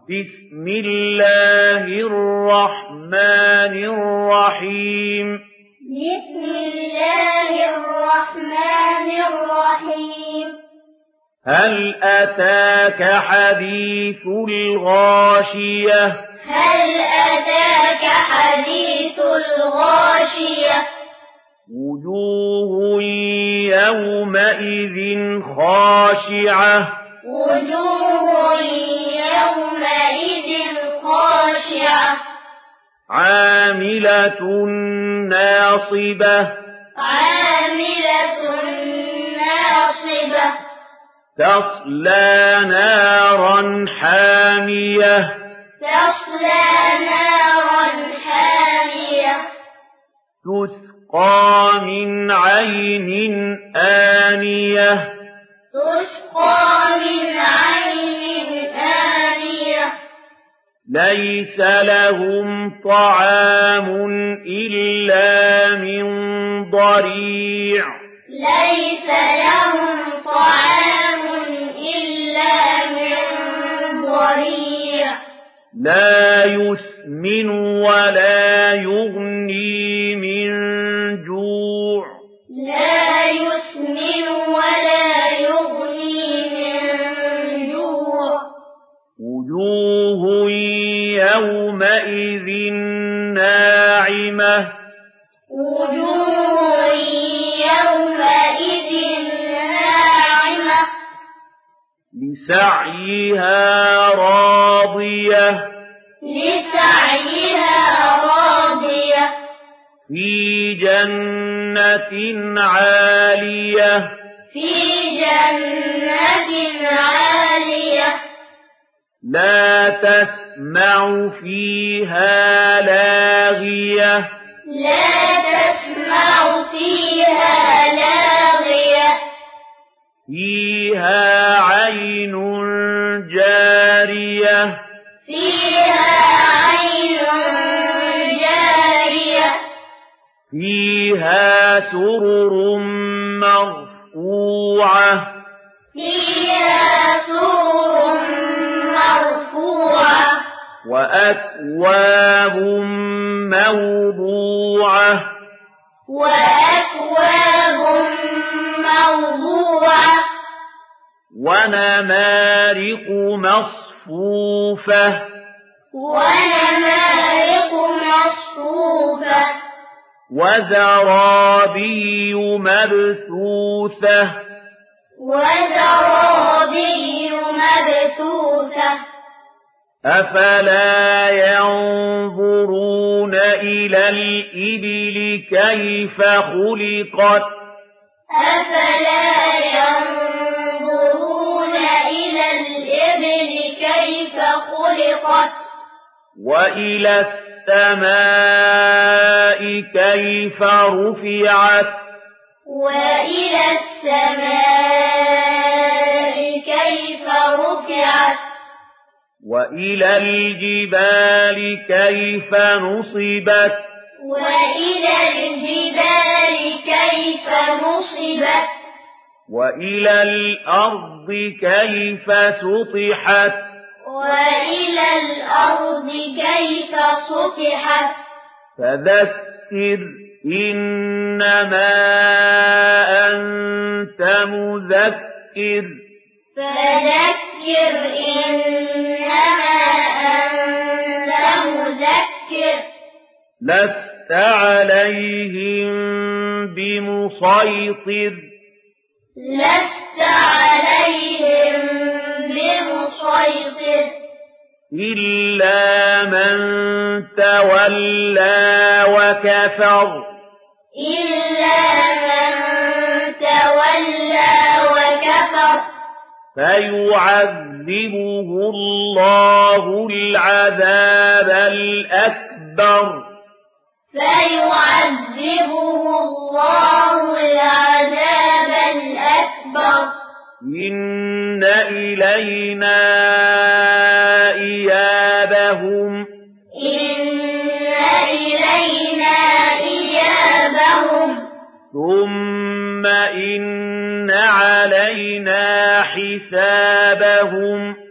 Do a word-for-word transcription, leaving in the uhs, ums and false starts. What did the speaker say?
بسم الله الرحمن الرحيم بسم الله الرحمن الرحيم هل أتاك حديث الغاشية هل أتاك حديث الغاشية وجوه يومئذ خاشعة وجوه يومئذ خاشعة عاملة ناصبة عاملة ناصبة تصلى نارا حامية تصلى نارا حامية تسقى من عين آنية تسقى من عين آنية ليس لهم طعام إلا من ضريع ليس لهم طعام إلا من ضريع لا يسمن ولا يغني من جوع لا يسمن ولا يغني من جوع وجوه يومئذ ناعمة وجوه يومئذ ناعمة لسعيها راضية لسعيها راضية في جنة عالية في جنة عالية لا تسمع فيها لاغية لا تسمع فيها لاغية فيها عين جارية فيها عين جارية فيها سرر مرفوعة فيها سرر مرفوعة وأكواب موضوعة وأكواب موضوعة ونمارق مصفوفة ونمارق مصفوفة وزرابي مبثوثة وزرابي مبثوثة أفلا ينظرون إلى الإبل كيف خلقت أفلا ينظرون إلى الإبل كيف خلقت وإلى السماء كيف رفعت وإلى السماء كيف رفعت وإلى الجبال كيف نصبت وإلى الجبال كيف نصبت وإلى الأرض كيف سطحت وإلى الأرض كيف سطحت فذكر إنما أنت مذكر فذكر إنما أنت مذكر لست عليهم بمسيطر لست عليهم بمسيطر إلا من تولى وكفر إلا من تولى وكفر فيعذبه الله العذاب الأكبر فيعذبه الله العذاب الأكبر إن إلينا إيابهم إن إلينا إيابهم ثم إن علينا حسابهم